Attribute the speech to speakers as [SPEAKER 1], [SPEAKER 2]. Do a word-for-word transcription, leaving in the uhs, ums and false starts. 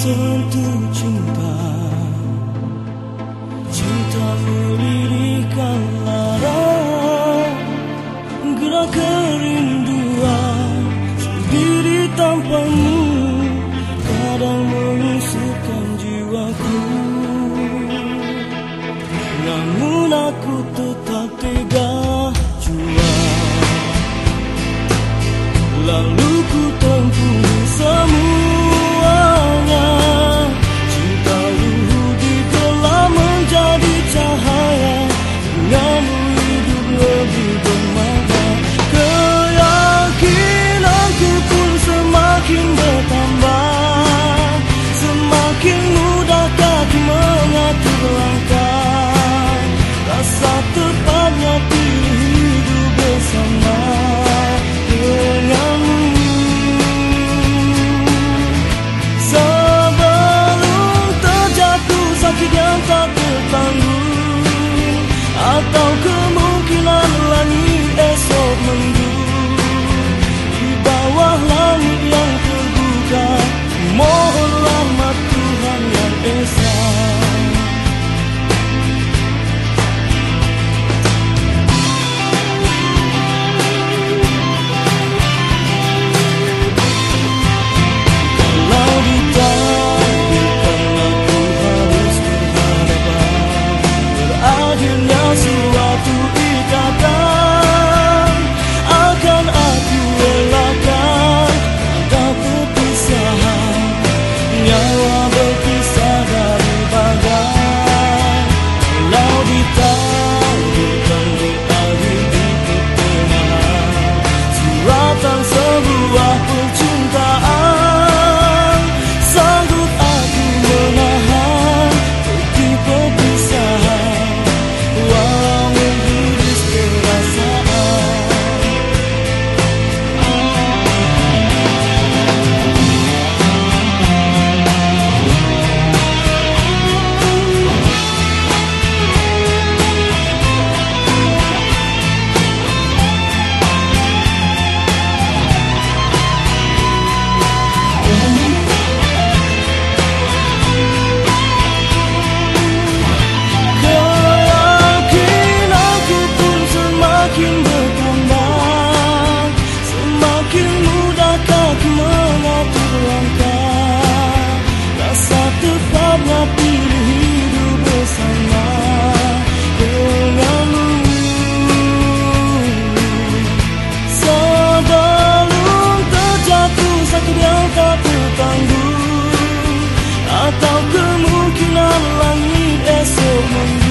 [SPEAKER 1] sentuh cinta, cinta melirikkan lara, gerak kerinduan sendiri tanpamu, kadang mengusirkan jiwaku. Namun aku tetap tega jua, lalu ku tempuh semuanya. Cinta luhur telah menjadi cahaya, denganmu hidup lebih bermakna. Keyakinanku pun semakin bertambah, semakin mudah kaki mengatur langkah, rasa tepatnya pilih hidup bersama denganmu. Sebelum terjatuh sakit yang tak tertanggung, atau kemungkinan langit esok mendung, di bawah langit yang terbuka, mohon rahmat Tuhan yang Esa. Suatu ikatan akan aku relakan, ada perpisahan, nyawa berpisah dari badan. Kalau ditakdirkan berakhir di pertengahan, suratan sebuah percintaan, sanggup aku menahan pergi perpisahan. Pilih hidup bersama denganmu. Sebelum terjatuh sakit yang tak tertanggung, atau kemungkinan langit esok mendung,